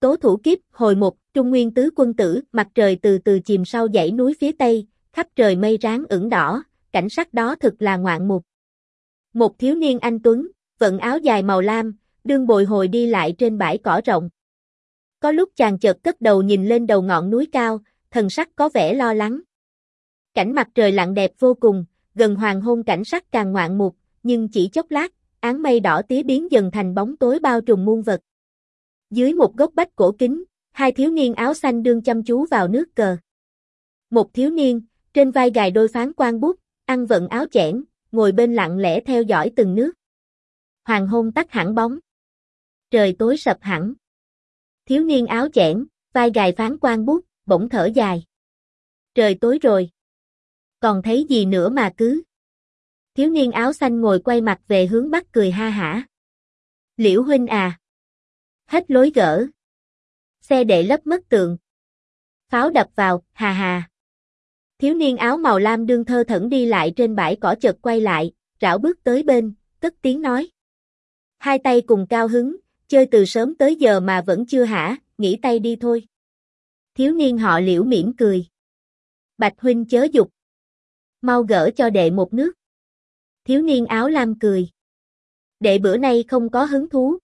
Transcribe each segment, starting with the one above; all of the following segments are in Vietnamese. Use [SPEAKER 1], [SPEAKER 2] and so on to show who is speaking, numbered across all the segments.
[SPEAKER 1] Tố thủ kiếp, hồi 1, Trung Nguyên tứ quân tử, mặt trời từ từ chìm sau dãy núi phía tây, khắp trời mây ráng ửng đỏ, cảnh sắc đó thực là ngoạn mục. Một thiếu niên anh tuấn, vận áo dài màu lam, đương bồi hồi đi lại trên bãi cỏ rộng. Có lúc chàng chợt cất đầu nhìn lên đầu ngọn núi cao, thần sắc có vẻ lo lắng. Cảnh mặt trời lặn đẹp vô cùng, gần hoàng hôn cảnh sắc càng ngoạn mục, nhưng chỉ chốc lát, áng mây đỏ tía biến dần thành bóng tối bao trùm muôn vật. Dưới một gốc bách cổ kính, hai thiếu niên áo xanh đương chăm chú vào nước cờ. Một thiếu niên, trên vai gài đôi phán quan bút, ăn vận áo chẽn, ngồi bên lặng lẽ theo dõi từng nước. Hoàng hôn tắt hẳn bóng. Trời tối sập hẳn. Thiếu niên áo chẽn, vai gài phán quan bút, bỗng thở dài. Trời tối rồi. Còn thấy gì nữa mà cứ. Thiếu niên áo xanh ngồi quay mặt về hướng bắc cười ha hả. Liễu huynh à. Hết lối gỡ. Xe đệ lấp mất tượng. Pháo đập vào, hà hà. Thiếu niên áo màu lam đương thơ thẩn đi lại trên bãi cỏ chợt quay lại, rảo bước tới bên, cất tiếng nói. Hai tay cùng cao hứng, chơi từ sớm tới giờ mà vẫn chưa hả, nghỉ tay đi thôi. Thiếu niên họ Liễu mỉm cười. Bạch huynh chớ dục. Mau gỡ cho đệ một nước. Thiếu niên áo lam cười. Đệ bữa nay không có hứng thú.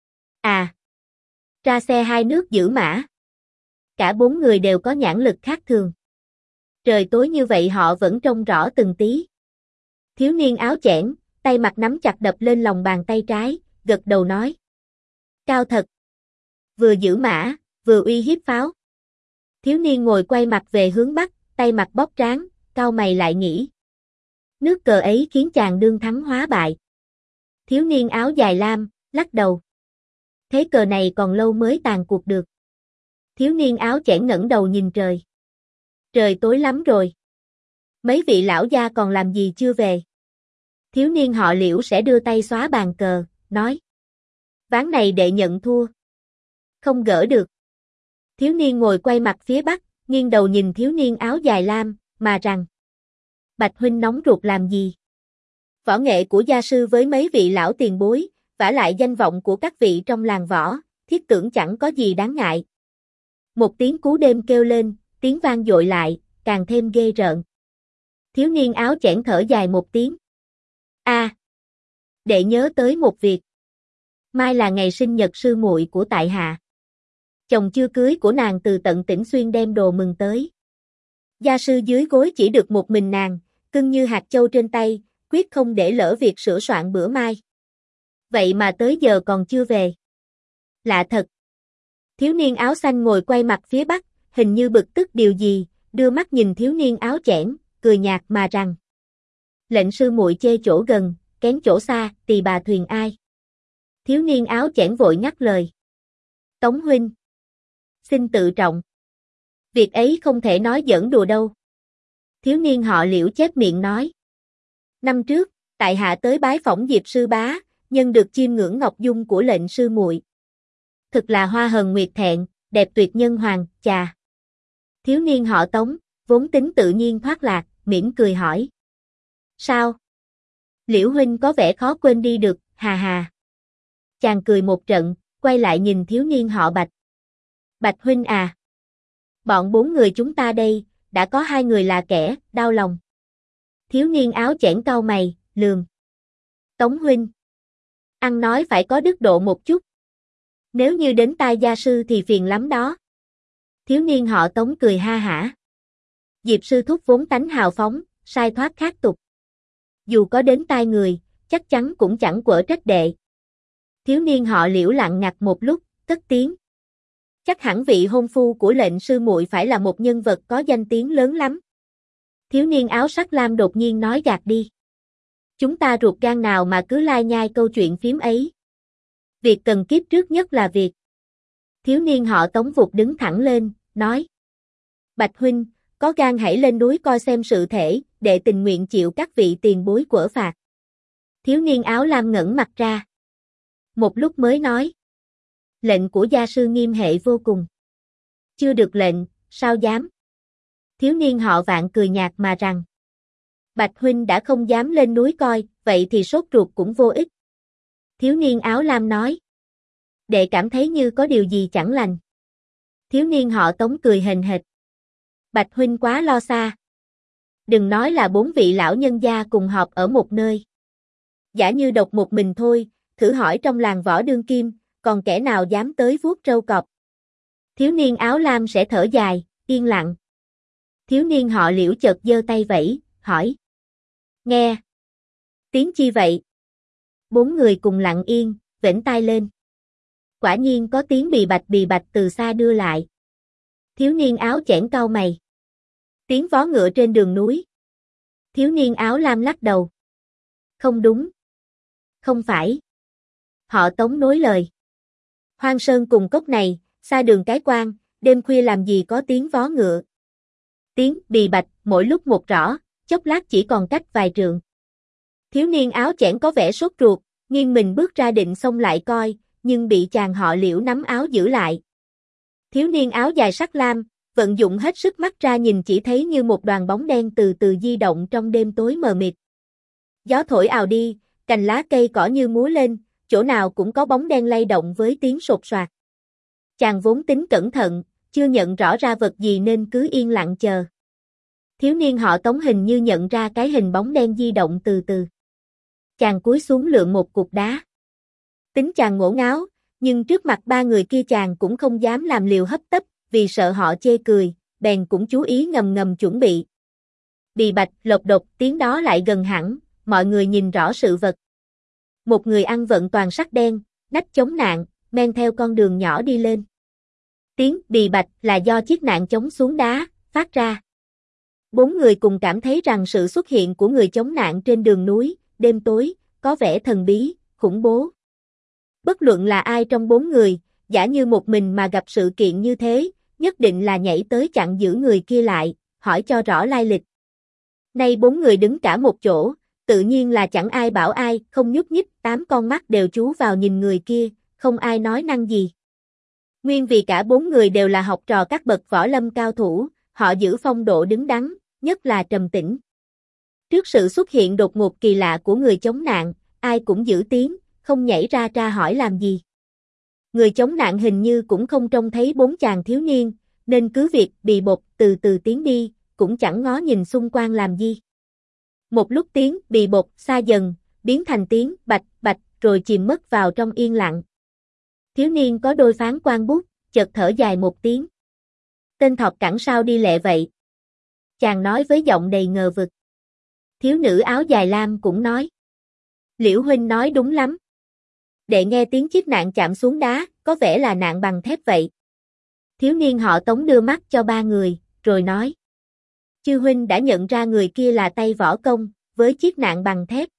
[SPEAKER 1] À. Ra xe hai nước giữ mã. Cả bốn người đều có nhãn lực khác thường. Trời tối như vậy họ vẫn trông rõ từng tí. Thiếu niên áo chẽn, tay mặt nắm chặt đập lên lòng bàn tay trái, gật đầu nói. Cao thật. Vừa giữ mã, vừa uy hiếp pháo. Thiếu niên ngồi quay mặt về hướng bắc, tay mặt bóp trán, cau mày lại nghĩ. Nước cờ ấy khiến chàng đương thắng hóa bại. Thiếu niên áo dài lam, lắc đầu. Thế cờ này còn lâu mới tàn cuộc được. Thiếu niên áo chẽn ngẩng đầu nhìn trời. Trời tối lắm rồi. Mấy vị lão gia còn làm gì chưa về? Thiếu niên họ Liễu sẽ đưa tay xóa bàn cờ, nói. Ván này đệ nhận thua. Không gỡ được. Thiếu niên ngồi quay mặt phía bắc, nghiêng đầu nhìn thiếu niên áo dài lam, mà rằng. Bạch huynh nóng ruột làm gì? Võ nghệ của gia sư với mấy vị lão tiền bối, vả lại danh vọng của các vị trong làng võ, thiết tưởng chẳng có gì đáng ngại. Một tiếng cú đêm kêu lên, tiếng vang dội lại, càng thêm ghê rợn. Thiếu niên áo chẽn thở dài một tiếng. A, đệ nhớ tới một việc. Mai là ngày sinh nhật sư muội của tại hạ. Chồng chưa cưới của nàng từ tận Tỉnh Xuyên đem đồ mừng tới. Gia sư dưới gối chỉ được một mình nàng, cưng như hạt châu trên tay, quyết không để lỡ việc sửa soạn bữa mai. Vậy mà tới giờ còn chưa về. Lạ thật. Thiếu niên áo xanh ngồi quay mặt phía bắc, hình như bực tức điều gì, đưa mắt nhìn thiếu niên áo chẽn, cười nhạt mà rằng. Lệnh sư muội chê chỗ gần, kén chỗ xa, tỳ bà thuyền ai. Thiếu niên áo chẽn vội ngắt lời. Tống huynh. Xin tự trọng. Việc ấy không thể nói giỡn đùa đâu. Thiếu niên họ Liễu chép miệng nói. Năm trước, tại hạ tới bái phỏng Diệp sư bá, nhân được chiêm ngưỡng ngọc dung của lệnh sư muội. Thực là hoa hần nguyệt thẹn, đẹp tuyệt nhân hoàng, chà. Thiếu niên họ Tống, vốn tính tự nhiên thoát lạc, mỉm cười hỏi. Sao? Liễu huynh có vẻ khó quên đi được, hà hà. Chàng cười một trận, quay lại nhìn thiếu niên họ Bạch. Bạch huynh à. Bọn bốn người chúng ta đây, đã có hai người là kẻ, đau lòng. Thiếu niên áo chẽn cau mày, lườm. Tống huynh. Ăn nói phải có đức độ một chút. Nếu như đến tai gia sư thì phiền lắm đó. Thiếu niên họ Tống cười ha hả. Diệp sư thúc vốn tánh hào phóng, sai thoát khác tục. Dù có đến tai người, chắc chắn cũng chẳng quở trách đệ. Thiếu niên họ Liễu lặng ngặt một lúc, cất tiếng. Chắc hẳn vị hôn phu của lệnh sư muội phải là một nhân vật có danh tiếng lớn lắm. Thiếu niên áo sắc lam đột nhiên nói gạt đi. Chúng ta ruột gan nào mà cứ lai nhai câu chuyện phím ấy. Việc cần kiếp trước nhất là việc. Thiếu niên họ Tống vụt đứng thẳng lên, nói. Bạch huynh, có gan hãy lên núi coi xem sự thể, đệ tình nguyện chịu các vị tiền bối quở phạt. Thiếu niên áo lam ngẩng mặt ra. Một lúc mới nói. Lệnh của gia sư nghiêm hệ vô cùng. Chưa được lệnh, sao dám? Thiếu niên họ Vạn cười nhạt mà rằng. Bạch huynh đã không dám lên núi coi, vậy thì sốt ruột cũng vô ích. Thiếu niên áo lam nói. Đệ cảm thấy như có điều gì chẳng lành. Thiếu niên họ Tống cười hềnh hệt. Bạch huynh quá lo xa. Đừng nói là 4 vị lão nhân gia cùng họp ở một nơi. Giả như độc một mình thôi, thử hỏi trong làng võ đương kim, còn kẻ nào dám tới vuốt trâu cọp. Thiếu niên áo lam sẽ thở dài, yên lặng. Thiếu niên họ Liễu chợt giơ tay vẫy, hỏi. Nghe. Tiếng chi vậy? 4 người cùng lặng yên, vểnh tai lên. Quả nhiên có tiếng bì bạch từ xa đưa lại. Thiếu niên áo chẽn cau mày. Tiếng vó ngựa trên đường núi. Thiếu niên áo lam lắc đầu. Không đúng. Không phải. Họ Tống nối lời. Hoang sơn cùng cốc này, xa đường cái quan, đêm khuya làm gì có tiếng vó ngựa. Tiếng bì bạch mỗi lúc một rõ, chốc lát chỉ còn cách vài trượng. Thiếu niên áo chẽn có vẻ sốt ruột, nghiêng mình bước ra định xông lại coi, nhưng bị chàng họ Liễu nắm áo giữ lại. Thiếu niên áo dài sắc lam, vận dụng hết sức mắt ra nhìn chỉ thấy như một đoàn bóng đen từ từ di động trong đêm tối mờ mịt. Gió thổi ào đi, cành lá cây cỏ như múa lên, chỗ nào cũng có bóng đen lay động với tiếng sột soạt. Chàng vốn tính cẩn thận, chưa nhận rõ ra vật gì nên cứ yên lặng chờ. Thiếu niên họ Tống hình như nhận ra cái hình bóng đen di động từ từ. Chàng cúi xuống lượm một cục đá. Tính chàng ngổ ngáo, nhưng trước mặt 3 người kia chàng cũng không dám làm liều hấp tấp, vì sợ họ chê cười, bèn cũng chú ý ngầm ngầm chuẩn bị. Bì bạch, lộc độc, tiếng đó lại gần hẳn, mọi người nhìn rõ sự vật. Một người ăn vận toàn sắc đen, nách chống nạn, men theo con đường nhỏ đi lên. Tiếng bì bạch là do chiếc nạn chống xuống đá, phát ra. 4 người cùng cảm thấy rằng sự xuất hiện của người chống nạn trên đường núi, đêm tối, có vẻ thần bí, khủng bố. Bất luận là ai trong 4 người, giả như một mình mà gặp sự kiện như thế, nhất định là nhảy tới chặn giữ người kia lại, hỏi cho rõ lai lịch. Nay 4 người đứng cả một chỗ, tự nhiên là chẳng ai bảo ai, không nhúc nhích, 8 con mắt đều chú vào nhìn người kia, không ai nói năng gì. Nguyên vì cả 4 người đều là học trò các bậc võ lâm cao thủ, họ giữ phong độ đứng đắn, nhất là trầm tĩnh. Trước sự xuất hiện đột ngột kỳ lạ của người chống nạn, ai cũng giữ tiếng, không nhảy ra tra hỏi làm gì. Người chống nạn hình như cũng không trông thấy 4 chàng thiếu niên, nên cứ việc bì bột từ từ tiến đi, cũng chẳng ngó nhìn xung quanh làm gì. Một lúc tiếng bì bột xa dần, biến thành tiếng bạch bạch rồi chìm mất vào trong yên lặng. Thiếu niên có đôi phán quan bút, chợt thở dài một tiếng. Tên thọt cẳng sao đi lẹ vậy? Chàng nói với giọng đầy ngờ vực. Thiếu nữ áo dài lam cũng nói. Liễu huynh nói đúng lắm. Đệ nghe tiếng chiếc nạn chạm xuống đá, có vẻ là nạn bằng thép vậy. Thiếu niên họ Tống đưa mắt cho 3 người, rồi nói. Chư huynh đã nhận ra người kia là tay võ công, với chiếc nạn bằng thép.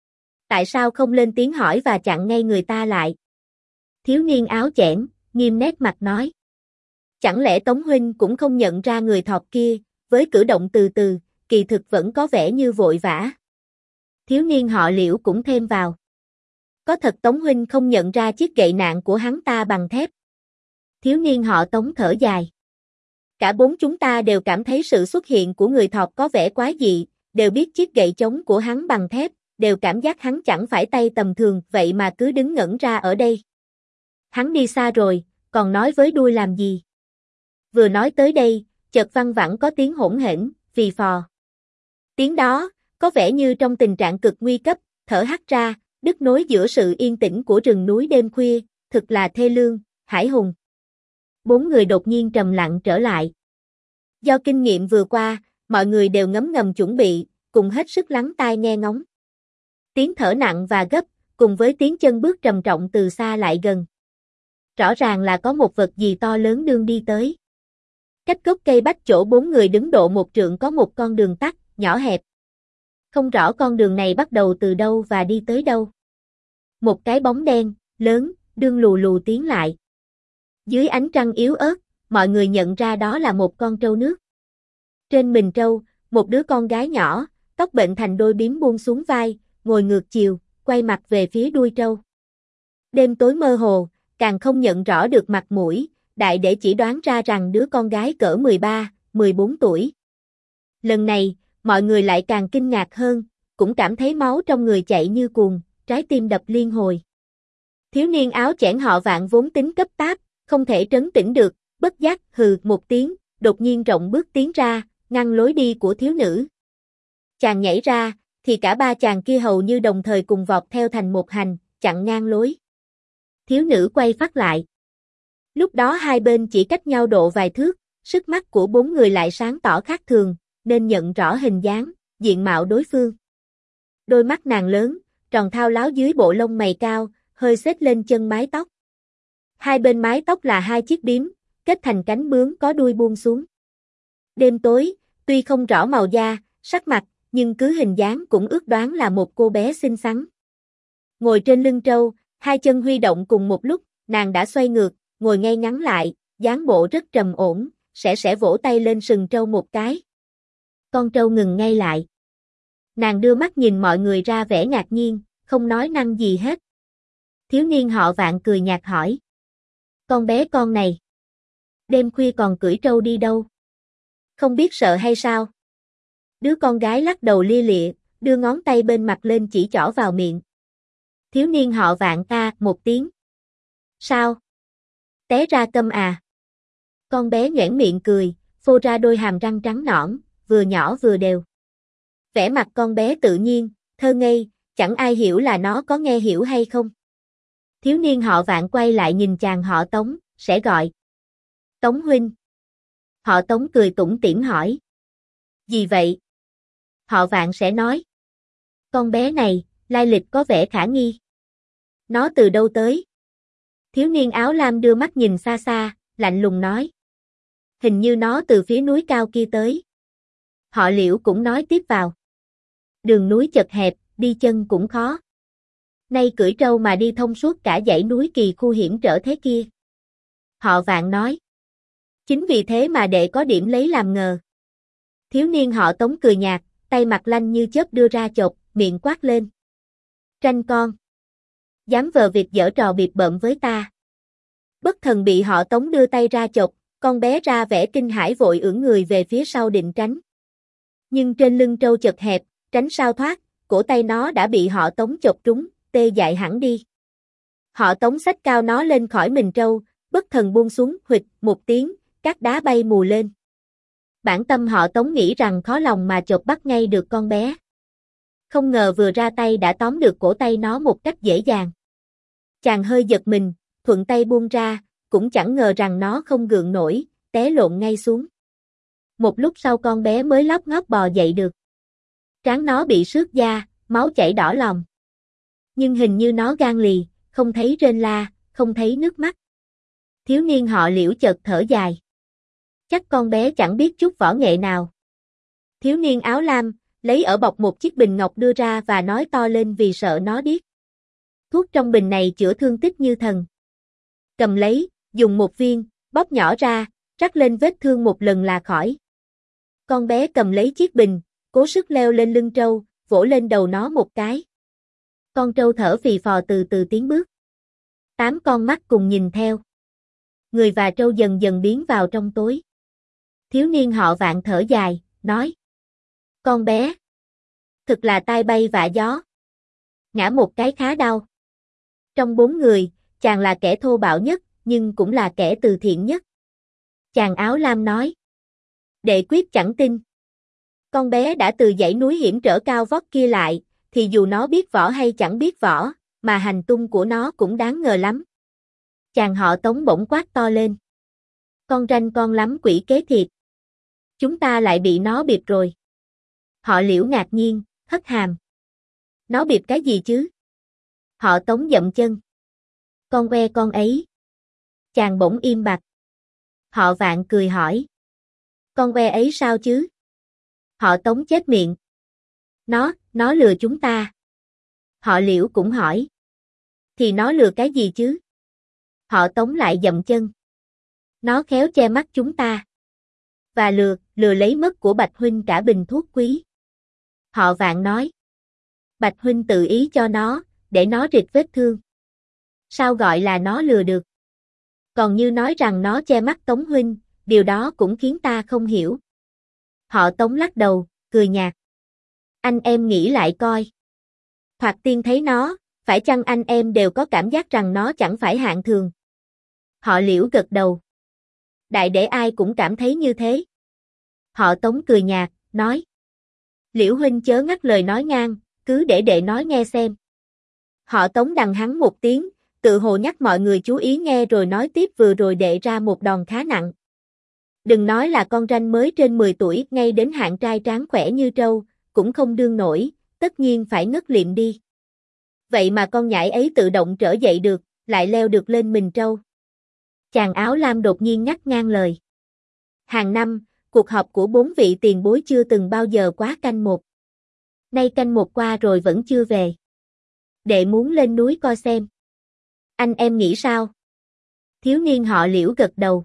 [SPEAKER 1] Tại sao không lên tiếng hỏi và chặn ngay người ta lại? Thiếu niên áo chẽn, nghiêm nét mặt nói. Chẳng lẽ Tống huynh cũng không nhận ra người thọt kia, với cử động từ từ, kỳ thực vẫn có vẻ như vội vã. Thiếu niên họ Liễu cũng thêm vào. Có thật Tống huynh không nhận ra chiếc gậy nạn của hắn ta bằng thép. Thiếu niên họ Tống thở dài. Cả 4 chúng ta đều cảm thấy sự xuất hiện của người thọt có vẻ quái dị, đều biết chiếc gậy chống của hắn bằng thép, đều cảm giác hắn chẳng phải tay tầm thường, vậy mà cứ đứng ngẩn ra ở đây. Hắn đi xa rồi, còn nói với đuôi làm gì? Vừa nói tới đây, chợt văng vẳng có tiếng hỗn hển, phì phò. Tiếng đó, có vẻ như trong tình trạng cực nguy cấp, thở hắt ra, đứt nối giữa sự yên tĩnh của rừng núi đêm khuya, thực là thê lương, hãi hùng. 4 người đột nhiên trầm lặng trở lại. Do kinh nghiệm vừa qua, mọi người đều ngấm ngầm chuẩn bị, cùng hết sức lắng tai nghe ngóng. Tiếng thở nặng và gấp, cùng với tiếng chân bước trầm trọng từ xa lại gần. Rõ ràng là có một vật gì to lớn đương đi tới. Cách gốc cây bách chỗ 4 người đứng độ 1 trượng có một con đường tắt, nhỏ hẹp. Không rõ con đường này bắt đầu từ đâu và đi tới đâu. Một cái bóng đen, lớn, đương lù lù tiến lại. Dưới ánh trăng yếu ớt, mọi người nhận ra đó là một con trâu nước. Trên mình trâu, một đứa con gái nhỏ, tóc bệnh thành đôi bím buông xuống vai, ngồi ngược chiều, quay mặt về phía đuôi trâu. Đêm tối mơ hồ, càng không nhận rõ được mặt mũi, đại để chỉ đoán ra rằng đứa con gái cỡ 13, 14 tuổi. Lần này, mọi người lại càng kinh ngạc hơn, cũng cảm thấy máu trong người chạy như cuồng, trái tim đập liên hồi. Thiếu niên áo chẽn họ Vạn vốn tính cấp táp, không thể trấn tĩnh được, bất giác hừ một tiếng, đột nhiên rộng bước tiến ra, ngăn lối đi của thiếu nữ. Chàng nhảy ra, thì cả ba chàng kia hầu như đồng thời cùng vọt theo thành một hành, chặn ngang lối. Thiếu nữ quay phát lại. Lúc đó hai bên chỉ cách nhau độ vài thước, sức mắt của bốn người lại sáng tỏ khác thường, nên nhận rõ hình dáng, diện mạo đối phương. Đôi mắt nàng lớn, tròn thao láo dưới bộ lông mày cao, hơi xết lên chân mái tóc. Hai bên mái tóc là hai chiếc bím, kết thành cánh bướm có đuôi buông xuống. Đêm tối, tuy không rõ màu da, sắc mặt, nhưng cứ hình dáng cũng ước đoán là một cô bé xinh xắn. Ngồi trên lưng trâu, hai chân huy động cùng một lúc, nàng đã xoay ngược, ngồi ngay ngắn lại, dáng bộ rất trầm ổn, sẽ vỗ tay lên sừng trâu một cái. Con trâu ngừng ngay lại. Nàng đưa mắt nhìn mọi người ra vẻ ngạc nhiên, không nói năng gì hết. Thiếu niên họ Vạn cười nhạt hỏi. Con bé con này, đêm khuya còn cưỡi trâu đi đâu? Không biết sợ hay sao? Đứa con gái lắc đầu lia lịa, đưa ngón tay bên mặt lên chỉ trỏ vào miệng. Thiếu niên họ Vạn a một tiếng. Sao? Té ra câm à? Con bé nhoẻn miệng cười, phô ra đôi hàm răng trắng nõn, vừa nhỏ vừa đều. Vẻ mặt con bé tự nhiên, thơ ngây, chẳng ai hiểu là nó có nghe hiểu hay không. Thiếu niên họ Vạn quay lại nhìn chàng họ Tống, sẽ gọi. Tống huynh. Họ Tống cười tủm tỉm hỏi. Gì vậy? Họ Vạn sẽ nói. Con bé này, lai lịch có vẻ khả nghi. Nó từ đâu tới? Thiếu niên áo lam đưa mắt nhìn xa xa, lạnh lùng nói. Hình như nó từ phía núi cao kia tới. Họ Liễu cũng nói tiếp vào. Đường núi chật hẹp, đi chân cũng khó. Nay cưỡi trâu mà đi thông suốt cả dãy núi kỳ khu hiểm trở thế kia. Họ Vạn nói. Chính vì thế mà đệ có điểm lấy làm ngờ. Thiếu niên họ Tống cười nhạt, tay mặt lanh như chớp đưa ra chộp, miệng quát lên. Tranh con. Dám vờ việc giở trò bịp bợm với ta. Bất thần bị họ Tống đưa tay ra chộp, con bé ra vẻ kinh hãi vội ưỡn người về phía sau định tránh. Nhưng trên lưng trâu chật hẹp, tránh sao thoát, cổ tay nó đã bị họ Tống chộp trúng, tê dại hẳn đi. Họ Tống xách cao nó lên khỏi mình trâu, bất thần buông xuống, huỵch một tiếng, các đá bay mù lên. Bản tâm họ Tống nghĩ rằng khó lòng mà chộp bắt ngay được con bé. Không ngờ vừa ra tay đã tóm được cổ tay nó một cách dễ dàng. Chàng hơi giật mình, thuận tay buông ra, cũng chẳng ngờ rằng nó không gượng nổi, té lộn ngay xuống. Một lúc sau con bé mới lóc ngóc bò dậy được. Trán nó bị xước da, máu chảy đỏ lòm. Nhưng hình như nó gan lì, không thấy rên la, không thấy nước mắt. Thiếu niên họ Liễu chợt thở dài. Chắc con bé chẳng biết chút võ nghệ nào. Thiếu niên áo lam, lấy ở bọc một chiếc bình ngọc đưa ra và nói to lên vì sợ nó điếc. Thuốc trong bình này chữa thương tích như thần. Cầm lấy, dùng một viên, bóp nhỏ ra, rắc lên vết thương một lần là khỏi. Con bé cầm lấy chiếc bình, cố sức leo lên lưng trâu, vỗ lên đầu nó một cái. Con trâu thở phì phò từ từ tiến bước. 8 con mắt cùng nhìn theo. Người và trâu dần dần biến vào trong tối. Thiếu niên họ Vạn thở dài, nói. Con bé. Thực là tai bay vạ gió. Ngã một cái khá đau. Trong 4 người, chàng là kẻ thô bạo nhất, nhưng cũng là kẻ từ thiện nhất. Chàng áo lam nói. Đệ quyết chẳng tin. Con bé đã từ dãy núi hiểm trở cao vót kia lại, thì dù nó biết võ hay chẳng biết võ, mà hành tung của nó cũng đáng ngờ lắm. Chàng họ Tống bỗng quát to lên. Con ranh con lắm quỷ kế thiệt. Chúng ta lại bị nó bịp rồi. Họ Liễu ngạc nhiên, hất hàm. Nó bịp cái gì chứ? Họ Tống dậm chân. Con que con ấy. Chàng bỗng im bặt. Họ Vạn cười hỏi. Con que ấy sao chứ? Họ Tống chết miệng. Nó lừa chúng ta. Họ Liễu cũng hỏi. Thì nó lừa cái gì chứ? Họ Tống lại dậm chân. Nó khéo che mắt chúng ta. Và lừa lấy mất của Bạch huynh cả bình thuốc quý. Họ Vạn nói. Bạch huynh tự ý cho nó, để nó rịt vết thương. Sao gọi là nó lừa được? Còn như nói rằng nó che mắt Tống huynh, điều đó cũng khiến ta không hiểu. Họ Tống lắc đầu, cười nhạt. Anh em nghĩ lại coi. Thoạt tiên thấy nó, phải chăng anh em đều có cảm giác rằng nó chẳng phải hạng thường? Họ Liễu gật đầu. Đại để ai cũng cảm thấy như thế. Họ Tống cười nhạt, nói. Liễu huynh chớ ngắt lời nói ngang, cứ để đệ nói nghe xem. Họ Tống đằng hắn một tiếng, tự hồ nhắc mọi người chú ý nghe rồi nói tiếp vừa rồi đệ ra một đòn khá nặng. Đừng nói là con ranh mới trên 10 tuổi ngay đến hạng trai tráng khỏe như trâu, cũng không đương nổi, tất nhiên phải ngất liệm đi. Vậy mà con nhãi ấy tự động trở dậy được, lại leo được lên mình trâu. Chàng áo lam đột nhiên ngắt ngang lời. Hàng năm, cuộc họp của 4 vị tiền bối chưa từng bao giờ quá canh 1. Nay canh 1 qua rồi vẫn chưa về. Đệ muốn lên núi coi xem. Anh em nghĩ sao? Thiếu niên họ Liễu gật đầu.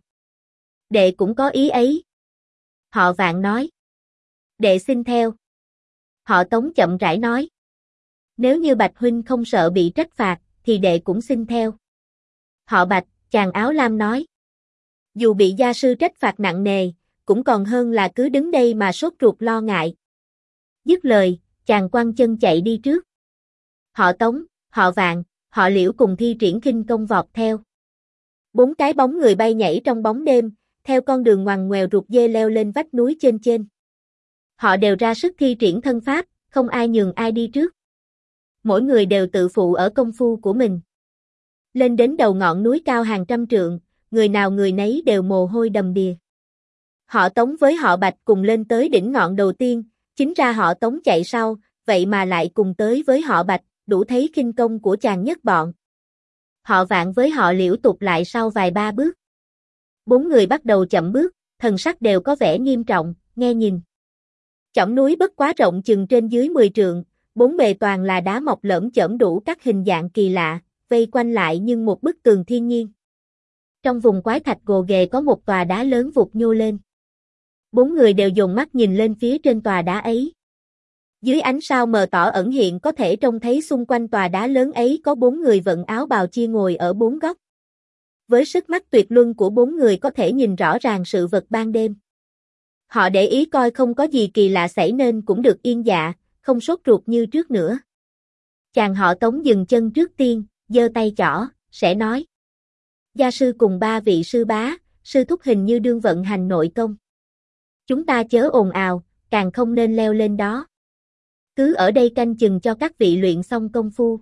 [SPEAKER 1] Đệ cũng có ý ấy. Họ Vạn nói. Đệ xin theo. Họ Tống chậm rãi nói. Nếu như Bạch huynh không sợ bị trách phạt, thì đệ cũng xin theo. Họ Bạch, chàng áo lam nói. Dù bị gia sư trách phạt nặng nề, cũng còn hơn là cứ đứng đây mà sốt ruột lo ngại. Dứt lời, chàng quăng chân chạy đi trước. Họ Tống, họ Vạn, họ Liễu cùng thi triển khinh công vọt theo. 4 cái bóng người bay nhảy trong bóng đêm, theo con đường ngoằn ngoèo ruột dê leo lên vách núi trên. Họ đều ra sức thi triển thân pháp, không ai nhường ai đi trước. Mỗi người đều tự phụ ở công phu của mình. Lên đến đầu ngọn núi cao hàng trăm trượng, người nào người nấy đều mồ hôi đầm đìa. Họ Tống với họ Bạch cùng lên tới đỉnh ngọn đầu tiên, chính ra họ Tống chạy sau, vậy mà lại cùng tới với họ Bạch, đủ thấy khinh công của chàng nhất bọn. Họ Vạn với họ Liễu tụt lại sau vài ba bước. 4 người bắt đầu chậm bước, thần sắc đều có vẻ nghiêm trọng, nghe nhìn. Chỏng núi bất quá rộng chừng trên dưới 10 trượng, 4 bề toàn là đá mọc lởm chởm đủ các hình dạng kỳ lạ, vây quanh lại như một bức tường thiên nhiên. Trong vùng quái thạch gồ ghề có một tòa đá lớn vụt nhô lên. 4 người đều dồn mắt nhìn lên phía trên tòa đá ấy. Dưới ánh sao mờ tỏ ẩn hiện có thể trông thấy xung quanh tòa đá lớn ấy có 4 người vận áo bào chia ngồi ở 4 góc. Với sức mắt tuyệt luân của 4 người có thể nhìn rõ ràng sự vật ban đêm. Họ để ý coi không có gì kỳ lạ xảy nên cũng được yên dạ, không sốt ruột như trước nữa. Chàng họ Tống dừng chân trước tiên, giơ tay trỏ, sẽ nói. Gia sư cùng 3 vị sư bá, sư thúc hình như đương vận hành nội công. Chúng ta chớ ồn ào, càng không nên leo lên đó. Cứ ở đây canh chừng cho các vị luyện xong công phu.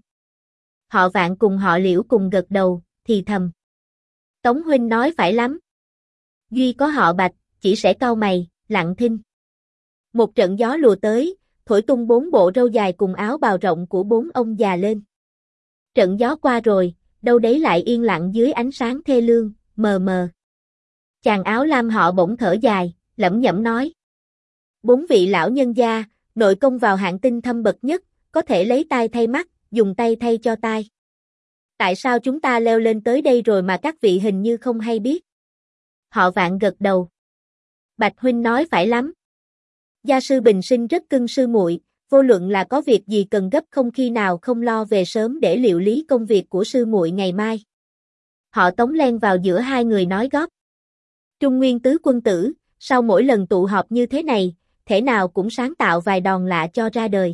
[SPEAKER 1] Họ Vạn cùng họ Liễu cùng gật đầu, thì thầm. Tống huynh nói phải lắm. Duy có họ Bạch, chỉ sẽ cau mày, lặng thinh. Một trận gió lùa tới, thổi tung 4 bộ râu dài cùng áo bào rộng của 4 ông già lên. Trận gió qua rồi, đâu đấy lại yên lặng dưới ánh sáng thê lương, mờ mờ. Chàng áo lam họ bỗng thở dài, lẩm nhẩm nói. 4 vị lão nhân gia, nội công vào hạng tinh thâm bậc nhất, có thể lấy tai thay mắt, dùng tay thay cho tai. Tại sao chúng ta leo lên tới đây rồi mà các vị hình như không hay biết? Họ Vạn gật đầu. Bạch huynh nói phải lắm. Gia sư bình sinh rất cưng sư muội, vô luận là có việc gì cần gấp không khi nào không lo về sớm để liệu lý công việc của sư muội ngày mai. Họ Tống len vào giữa hai người nói góp. Trung Nguyên tứ quân tử, sau mỗi lần tụ họp như thế này, thể nào cũng sáng tạo vài đòn lạ cho ra đời.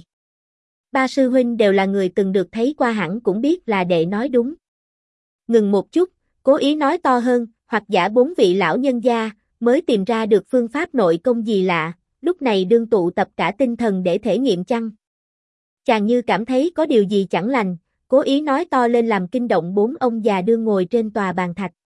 [SPEAKER 1] 3 sư huynh đều là người từng được thấy qua hẳn cũng biết là đệ nói đúng. Ngừng một chút, cố ý nói to hơn, hoặc giả 4 vị lão nhân gia, mới tìm ra được phương pháp nội công gì lạ, lúc này đương tụ tập cả tinh thần để thể nghiệm chăng. Chàng như cảm thấy có điều gì chẳng lành, cố ý nói to lên làm kinh động 4 ông già đương ngồi trên tòa bàn thạch.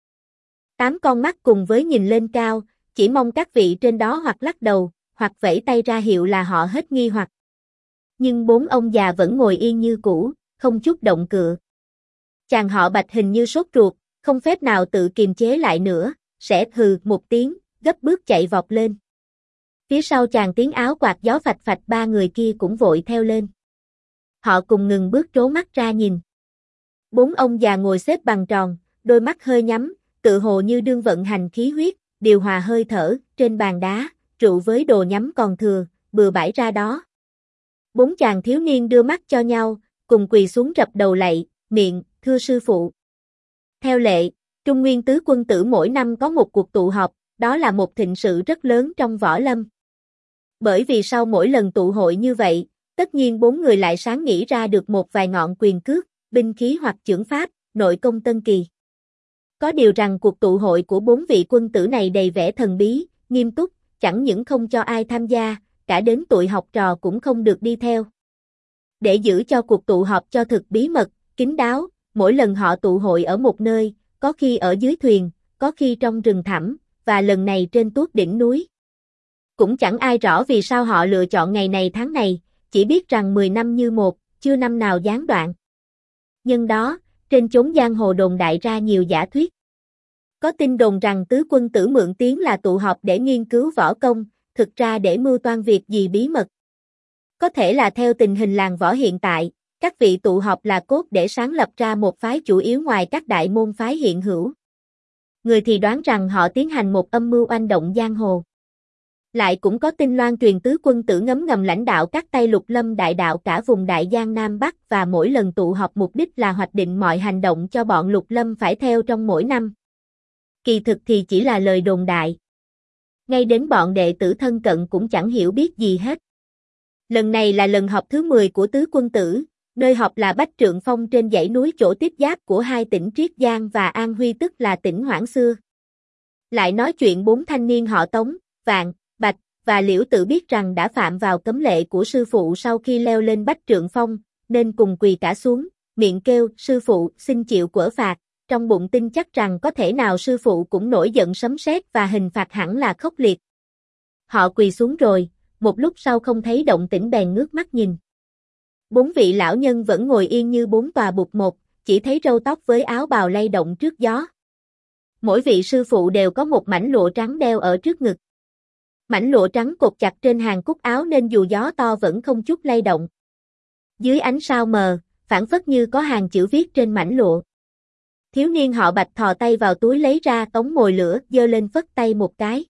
[SPEAKER 1] 8 con mắt cùng với nhìn lên cao, chỉ mong các vị trên đó hoặc lắc đầu, hoặc vẫy tay ra hiệu là họ hết nghi hoặc. Nhưng 4 ông già vẫn ngồi yên như cũ, không chút động cựa. Chàng họ Bạch hình như sốt ruột, không phép nào tự kiềm chế lại nữa, sẽ hừ một tiếng, gấp bước chạy vọt lên. Phía sau chàng tiếng áo quạt gió phạch phạch 3 người kia cũng vội theo lên. Họ cùng ngừng bước trố mắt ra nhìn. 4 ông già ngồi xếp bằng tròn, đôi mắt hơi nhắm, tự hồ như đương vận hành khí huyết, điều hòa hơi thở, trên bàn đá, rượu với đồ nhắm còn thừa, bừa bãi ra đó. 4 chàng thiếu niên đưa mắt cho nhau, cùng quỳ xuống rập đầu lạy, miệng, thưa sư phụ. Theo lệ, Trung Nguyên tứ quân tử mỗi năm có một cuộc tụ họp, đó là một thịnh sự rất lớn trong võ lâm. Bởi vì sau mỗi lần tụ hội như vậy, tất nhiên 4 người lại sáng nghĩ ra được một vài ngọn quyền cước, binh khí hoặc chưởng pháp, nội công tân kỳ. Có điều rằng cuộc tụ hội của 4 vị quân tử này đầy vẻ thần bí, nghiêm túc, chẳng những không cho ai tham gia, cả đến tụi học trò cũng không được đi theo. Để giữ cho cuộc tụ họp cho thực bí mật, kín đáo, mỗi lần họ tụ hội ở một nơi, có khi ở dưới thuyền, có khi trong rừng thẳm, và lần này trên tuốt đỉnh núi. Cũng chẳng ai rõ vì sao họ lựa chọn ngày này tháng này, chỉ biết rằng 10 năm như một, chưa năm nào gián đoạn. Nhân đó, trên chốn giang hồ đồn đại ra nhiều giả thuyết. Có tin đồn rằng tứ quân tử mượn tiếng là tụ họp để nghiên cứu võ công, thực ra để mưu toan việc gì bí mật. Có thể là theo tình hình làng võ hiện tại, các vị tụ họp là cốt để sáng lập ra một phái chủ yếu ngoài các đại môn phái hiện hữu. Người thì đoán rằng họ tiến hành một âm mưu oanh động giang hồ. Lại cũng có tin loan truyền tứ quân tử ngấm ngầm lãnh đạo các tay lục lâm đại đạo cả vùng Đại Giang Nam Bắc và mỗi lần tụ họp mục đích là hoạch định mọi hành động cho bọn lục lâm phải theo trong mỗi năm. Kỳ thực thì chỉ là lời đồn đại. Ngay đến bọn đệ tử thân cận cũng chẳng hiểu biết gì hết. Lần này là lần họp thứ 10 của tứ quân tử, nơi họp là Bách Trượng Phong trên dãy núi chỗ tiếp giáp của hai tỉnh Triết Giang và An Huy tức là tỉnh Hoảng xưa. Lại nói chuyện 4 thanh niên họ Tống, Vạn, Bạch và Liễu tự biết rằng đã phạm vào cấm lệ của sư phụ sau khi leo lên Bách Trượng Phong, nên cùng quỳ cả xuống, miệng kêu sư phụ xin chịu quở phạt, trong bụng tin chắc rằng có thể nào sư phụ cũng nổi giận sấm sét và hình phạt hẳn là khốc liệt. Họ quỳ xuống rồi, một lúc sau không thấy động tĩnh bèn ngước mắt nhìn. 4 vị lão nhân vẫn ngồi yên như 4 tòa bục một, chỉ thấy râu tóc với áo bào lay động trước gió. Mỗi vị sư phụ đều có một mảnh lụa trắng đeo ở trước ngực. Mảnh lụa trắng cột chặt trên hàng cúc áo nên dù gió to vẫn không chút lay động. Dưới ánh sao mờ, phảng phất như có hàng chữ viết trên mảnh lụa. Thiếu niên họ Bạch thò tay vào túi lấy ra tống mồi lửa, giơ lên phất tay một cái.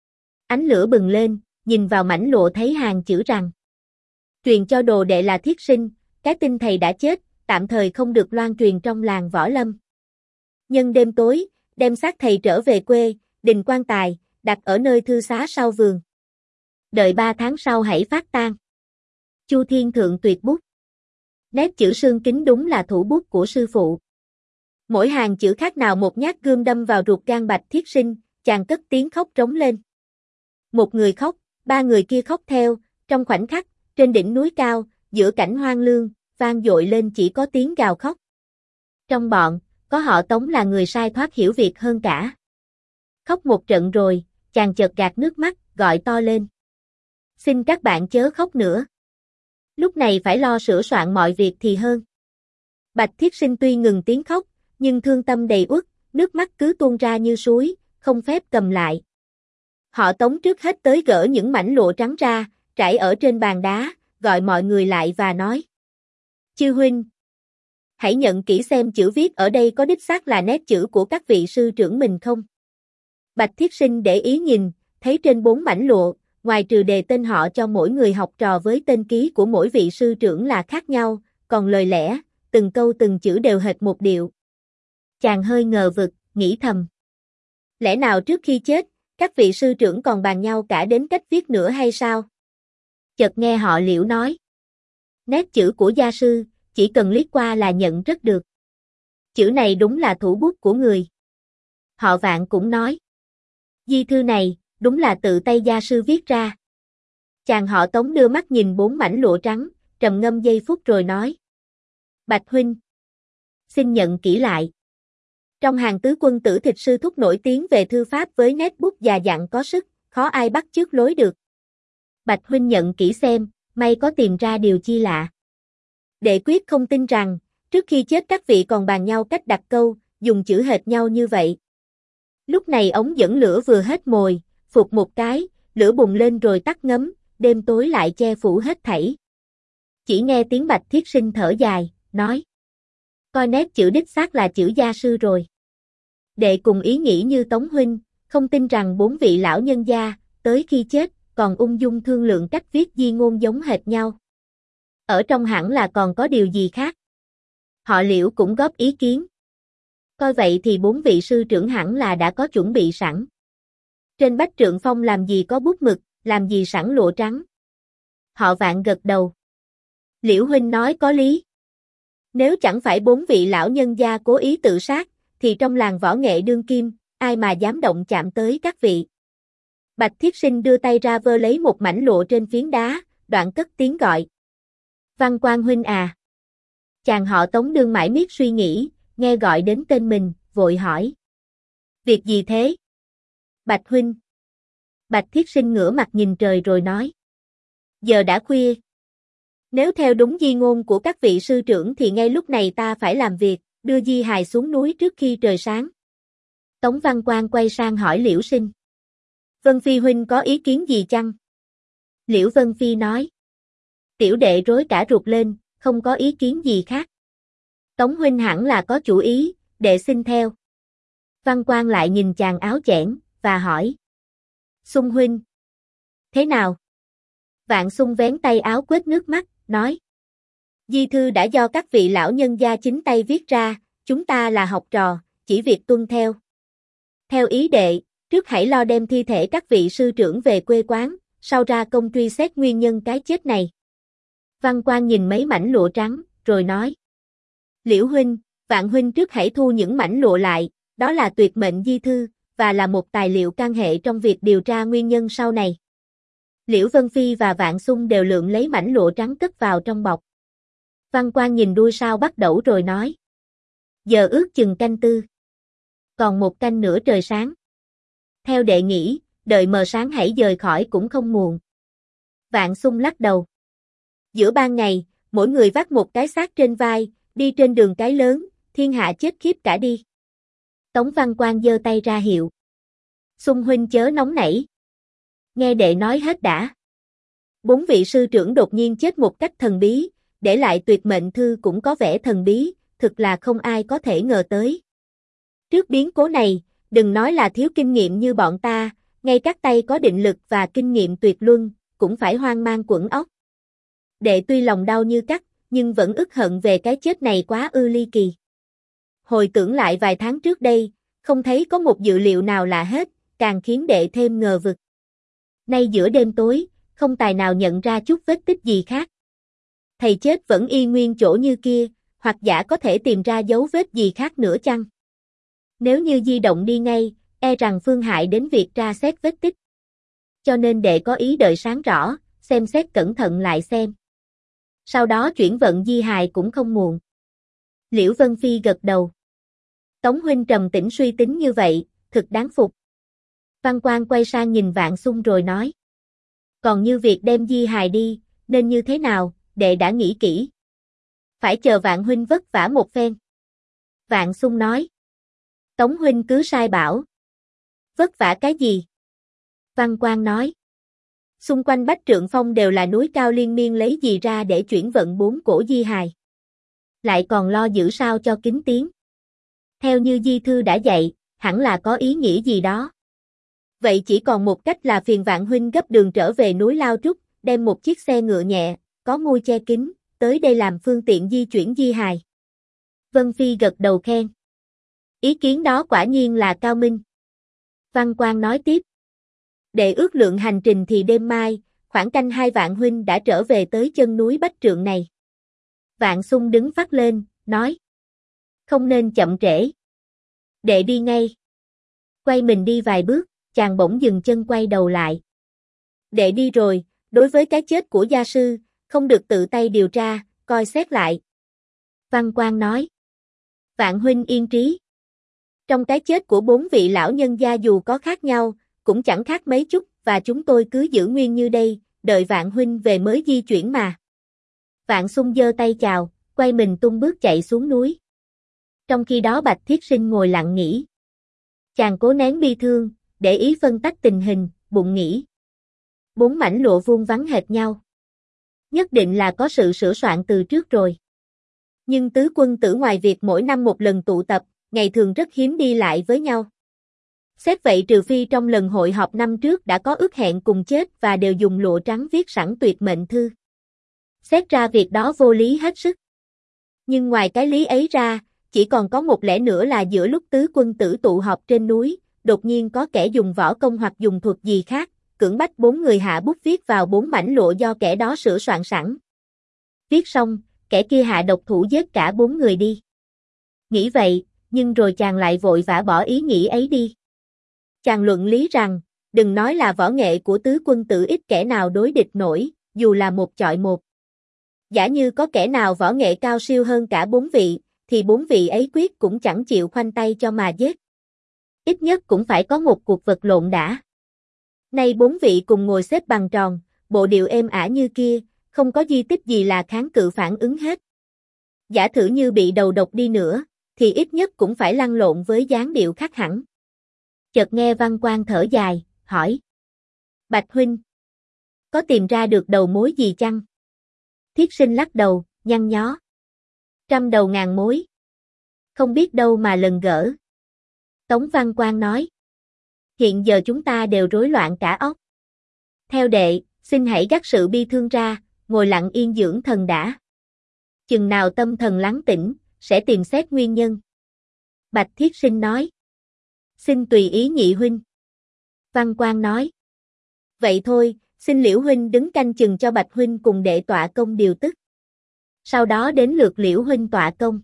[SPEAKER 1] Ánh lửa bừng lên, nhìn vào mảnh lụa thấy hàng chữ rằng: truyền cho đồ đệ là Thiết Sinh, cái tin thầy đã chết, tạm thời không được loan truyền trong làng võ lâm. Nhân đêm tối, đem xác thầy trở về quê, đình quan tài, đặt ở nơi thư xá sau vườn. Đợi 3 tháng sau hãy phát tang. Chu Thiên Thượng tuyệt bút. Nét chữ xương kính đúng là thủ bút của sư phụ. Mỗi hàng chữ khác nào một nhát gươm đâm vào ruột gan Bạch Thiết Sinh, chàng cất tiếng khóc trống lên. Một người khóc, 3 người kia khóc theo, trong khoảnh khắc, trên đỉnh núi cao, giữa cảnh hoang lương, vang dội lên chỉ có tiếng gào khóc. Trong bọn, có họ Tống là người sai thoát hiểu việc hơn cả. Khóc một trận rồi, chàng chợt gạt nước mắt, gọi to lên: xin các bạn chớ khóc nữa. Lúc này phải lo sửa soạn mọi việc thì hơn. Bạch Thiết Sinh tuy ngừng tiếng khóc, nhưng thương tâm đầy uất, nước mắt cứ tuôn ra như suối, không phép cầm lại. Họ Tống trước hết tới gỡ những mảnh lụa trắng ra, trải ở trên bàn đá, gọi mọi người lại và nói: chư huynh, hãy nhận kỹ xem chữ viết ở đây có đích xác là nét chữ của các vị sư trưởng mình không? Bạch Thiết Sinh để ý nhìn, thấy trên 4 mảnh lụa, ngoài trừ đề tên họ cho mỗi người học trò với tên ký của mỗi vị sư trưởng là khác nhau, còn lời lẽ, từng câu từng chữ đều hệt một điệu. Chàng hơi ngờ vực, nghĩ thầm: lẽ nào trước khi chết, các vị sư trưởng còn bàn nhau cả đến cách viết nữa hay sao? Chợt nghe họ Liễu nói: nét chữ của gia sư, chỉ cần liếc qua là nhận rất được. Chữ này đúng là thủ bút của người. Họ Vạn cũng nói: di thư này, đúng là tự tay gia sư viết ra. Chàng họ Tống đưa mắt nhìn 4 mảnh lụa trắng, trầm ngâm giây phút rồi nói: Bạch huynh, xin nhận kỹ lại. Trong hàng tứ quân tử Thịt sư thúc nổi tiếng về thư pháp với nét bút già dặn có sức, khó ai bắt chước lối được. Bạch huynh nhận kỹ xem, may có tìm ra điều chi lạ. Đệ quyết không tin rằng, trước khi chết các vị còn bàn nhau cách đặt câu, dùng chữ hệt nhau như vậy. Lúc này ống dẫn lửa vừa hết mồi, phụt một cái, lửa bùng lên rồi tắt ngấm, đêm tối lại che phủ hết thảy. Chỉ nghe tiếng Bạch Thiết Sinh thở dài, nói: coi nét chữ đích xác là chữ gia sư rồi. Đệ cùng ý nghĩ như Tống huynh, không tin rằng 4 vị lão nhân gia, tới khi chết, còn ung dung thương lượng cách viết di ngôn giống hệt nhau. Ở trong hẳn là còn có điều gì khác. Họ Liễu cũng góp ý kiến. Coi vậy thì 4 vị sư trưởng hẳn là đã có chuẩn bị sẵn. Trên Bách Trượng Phong làm gì có bút mực, làm gì sẵn lụa trắng. Họ Vạn gật đầu. Liễu huynh nói có lý. Nếu chẳng phải 4 vị lão nhân gia cố ý tự sát, thì trong làng võ nghệ đương kim, ai mà dám động chạm tới các vị. Bạch Thiết Sinh đưa tay ra vơ lấy một mảnh lụa trên phiến đá, đoạn cất tiếng gọi. Văn Quang huynh à. Chàng họ Tống đương mãi miết suy nghĩ, nghe gọi đến tên mình, vội hỏi. Việc gì thế? Bạch huynh. Bạch Thiết Sinh ngửa mặt nhìn trời rồi nói. Giờ đã khuya. Nếu theo đúng di ngôn của các vị sư trưởng thì ngay lúc này ta phải làm việc, đưa di hài xuống núi trước khi trời sáng. Tống Văn Quang quay sang hỏi Liễu Sinh. Vân Phi huynh có ý kiến gì chăng? Liễu Vân Phi nói. Tiểu đệ rối cả ruột lên, không có ý kiến gì khác. Tống huynh hẳn là có chủ ý, đệ xin theo. Văn Quang lại nhìn chàng áo chẽn, và hỏi. Xung huynh. Thế nào? Vạn Xung vén tay áo quết nước mắt, nói. Di thư đã do các vị lão nhân gia chính tay viết ra, chúng ta là học trò, chỉ việc tuân theo. Theo ý đệ, trước hãy lo đem thi thể các vị sư trưởng về quê quán, sau ra công truy xét nguyên nhân cái chết này. Văn Quang nhìn mấy mảnh lụa trắng, rồi nói. Liễu huynh, Vạn huynh trước hãy thu những mảnh lụa lại, đó là tuyệt mệnh di thư, và là một tài liệu can hệ trong việc điều tra nguyên nhân sau này. Liễu Vân Phi và Vạn Xung đều lượm lấy mảnh lụa trắng cất vào trong bọc. Văn Quang nhìn đuôi sao bắt đẩu rồi nói. Giờ ước chừng canh tư. Còn một canh nữa trời sáng. Theo đệ nghĩ, đợi mờ sáng hãy dời khỏi cũng không muộn. Vạn Xung lắc đầu. Giữa ban ngày, mỗi người vác một cái xác trên vai, đi trên đường cái lớn, thiên hạ chết khiếp cả đi. Tống Văn Quang giơ tay ra hiệu. Xung huynh chớ nóng nảy. Nghe đệ nói hết đã. 4 vị sư trưởng đột nhiên chết một cách thần bí, để lại tuyệt mệnh thư cũng có vẻ thần bí, thực là không ai có thể ngờ tới. Trước biến cố này, đừng nói là thiếu kinh nghiệm như bọn ta, ngay các tay có định lực và kinh nghiệm tuyệt luân, cũng phải hoang mang quẫn óc. Đệ tuy lòng đau như cắt, nhưng vẫn ức hận về cái chết này quá ư ly kỳ. Hồi tưởng lại vài tháng trước đây, không thấy có một dự liệu nào lạ hết, càng khiến đệ thêm ngờ vực. Nay giữa đêm tối, không tài nào nhận ra chút vết tích gì khác. Thầy chết vẫn y nguyên chỗ như kia, hoặc giả có thể tìm ra dấu vết gì khác nữa chăng? Nếu như di động đi ngay, e rằng phương hại đến việc tra xét vết tích. Cho nên đệ có ý đợi sáng rõ, xem xét cẩn thận lại xem. Sau đó chuyển vận di hài cũng không muộn. Liễu Vân Phi gật đầu. Tống huynh trầm tĩnh suy tính như vậy, thực đáng phục. Văn Quang quay sang nhìn Vạn Xung rồi nói. Còn như việc đem di hài đi, nên như thế nào, đệ đã nghĩ kỹ. Phải chờ Vạn huynh vất vả một phen. Vạn Xung nói. Tống huynh cứ sai bảo. Vất vả cái gì? Văn Quang nói. Xung quanh Bách Trượng Phong đều là núi cao liên miên lấy gì ra để chuyển vận 4 cổ di hài. Lại còn lo giữ sao cho kín tiếng. Theo như di thư đã dạy, hẳn là có ý nghĩa gì đó. Vậy chỉ còn một cách là phiền Vạn huynh gấp đường trở về núi Lao Trúc, đem một chiếc xe ngựa nhẹ, có mui che kín, tới đây làm phương tiện di chuyển di hài. Vân Phi gật đầu khen. Ý kiến đó quả nhiên là cao minh. Văn Quang nói tiếp. Để ước lượng hành trình thì đêm mai, khoảng canh 2 Vạn huynh đã trở về tới chân núi Bách Trượng này. Vạn Xung đứng phát lên, nói. Không nên chậm trễ. Đệ đi ngay. Quay mình đi vài bước, chàng bỗng dừng chân quay đầu lại. Đệ đi rồi, đối với cái chết của gia sư, không được tự tay điều tra, coi xét lại. Văn Quang nói. Vạn huynh yên trí. Trong cái chết của 4 vị lão nhân gia dù có khác nhau, cũng chẳng khác mấy chút, và chúng tôi cứ giữ nguyên như đây, đợi Vạn huynh về mới di chuyển mà. Vạn Xung giơ tay chào, quay mình tung bước chạy xuống núi. Trong khi đó Bạch Thiết Sinh ngồi lặng nghĩ. Chàng cố nén bi thương, để ý phân tách tình hình, bụng nghĩ. 4 mảnh lụa vuông vắn hệt nhau. Nhất định là có sự sửa soạn từ trước rồi. Nhưng tứ quân tử ngoài việc mỗi năm một lần tụ tập, ngày thường rất hiếm đi lại với nhau. Xét vậy trừ phi trong lần hội họp năm trước đã có ước hẹn cùng chết và đều dùng lụa trắng viết sẵn tuyệt mệnh thư. Xét ra việc đó vô lý hết sức. Nhưng ngoài cái lý ấy ra, chỉ còn có một lẽ nữa là giữa lúc tứ quân tử tụ họp trên núi, đột nhiên có kẻ dùng võ công hoặc dùng thuật gì khác, cưỡng bách 4 người hạ bút viết vào 4 mảnh lụa do kẻ đó sửa soạn sẵn. Viết xong, kẻ kia hạ độc thủ giết cả 4 người đi. Nghĩ vậy, nhưng rồi chàng lại vội vã bỏ ý nghĩ ấy đi. Chàng luận lý rằng, đừng nói là võ nghệ của tứ quân tử ít kẻ nào đối địch nổi, dù là một chọi một. Giả như có kẻ nào võ nghệ cao siêu hơn cả 4 vị, thì 4 vị ấy quyết cũng chẳng chịu khoanh tay cho mà giết. Ít nhất cũng phải có một cuộc vật lộn đã. Nay 4 vị cùng ngồi xếp bằng tròn, bộ điệu êm ả như kia, không có di tích gì là kháng cự phản ứng hết. Giả thử như bị đầu độc đi nữa, thì ít nhất cũng phải lăn lộn với dáng điệu khác hẳn. Chợt nghe Văn Quang thở dài, hỏi. Bạch huynh, có tìm ra được đầu mối gì chăng? Thiết Sinh lắc đầu, nhăn nhó. Trăm đầu ngàn mối. Không biết đâu mà lần gỡ. Tống Văn Quang nói. Hiện giờ chúng ta đều rối loạn cả óc. Theo đệ, xin hãy gác sự bi thương ra, ngồi lặng yên dưỡng thần đã. Chừng nào tâm thần lắng tĩnh, sẽ tìm xét nguyên nhân. Bạch Thiết Sinh nói. Xin tùy ý nhị huynh. Văn Quang nói. Vậy thôi, xin Liễu huynh đứng canh chừng cho Bạch huynh cùng đệ tọa công điều tức. Sau đó đến lượt Liễu huynh tọa công.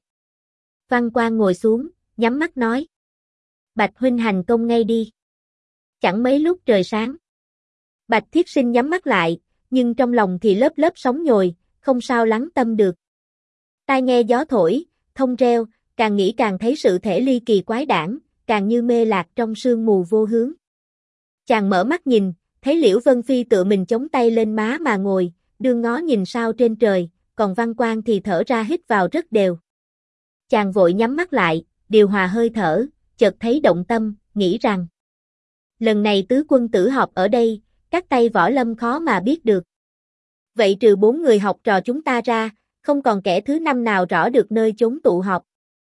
[SPEAKER 1] Văn Quang ngồi xuống, nhắm mắt nói. Bạch huynh hành công ngay đi. Chẳng mấy lúc trời sáng. Bạch Thiết Sinh nhắm mắt lại, nhưng trong lòng thì lớp lớp sóng nhồi, không sao lắng tâm được. Tai nghe gió thổi, thông reo, càng nghĩ càng thấy sự thể ly kỳ quái đản, càng như mê lạc trong sương mù vô hướng. Chàng mở mắt nhìn, thấy Liễu Vân Phi tựa mình chống tay lên má mà ngồi, đương ngó nhìn sao trên trời, còn Văn Quang thì thở ra hít vào rất đều. Chàng vội nhắm mắt lại, điều hòa hơi thở, chợt thấy động tâm, nghĩ rằng lần này tứ quân tử họp ở đây, các tay võ lâm khó mà biết được. Vậy trừ 4 người học trò chúng ta ra, không còn kẻ thứ 5 nào rõ được nơi chốn tụ họp.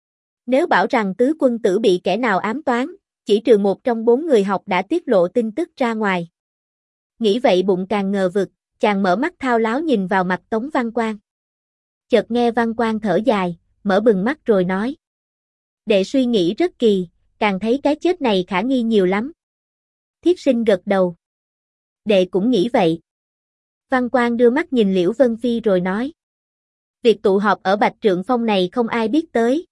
[SPEAKER 1] Nếu bảo rằng tứ quân tử bị kẻ nào ám toán, chỉ trừ một trong 4 người học đã tiết lộ tin tức ra ngoài. Nghĩ vậy bụng càng ngờ vực, chàng mở mắt thao láo nhìn vào mặt Tống Văn Quang. Chợt nghe Văn Quang thở dài, mở bừng mắt rồi nói. Đệ suy nghĩ rất kỳ, càng thấy cái chết này khả nghi nhiều lắm. Thiết Sinh gật đầu. Đệ cũng nghĩ vậy. Văn Quang đưa mắt nhìn Liễu Vân Phi rồi nói. Việc tụ họp ở Bạch Trượng Phong này không ai biết tới.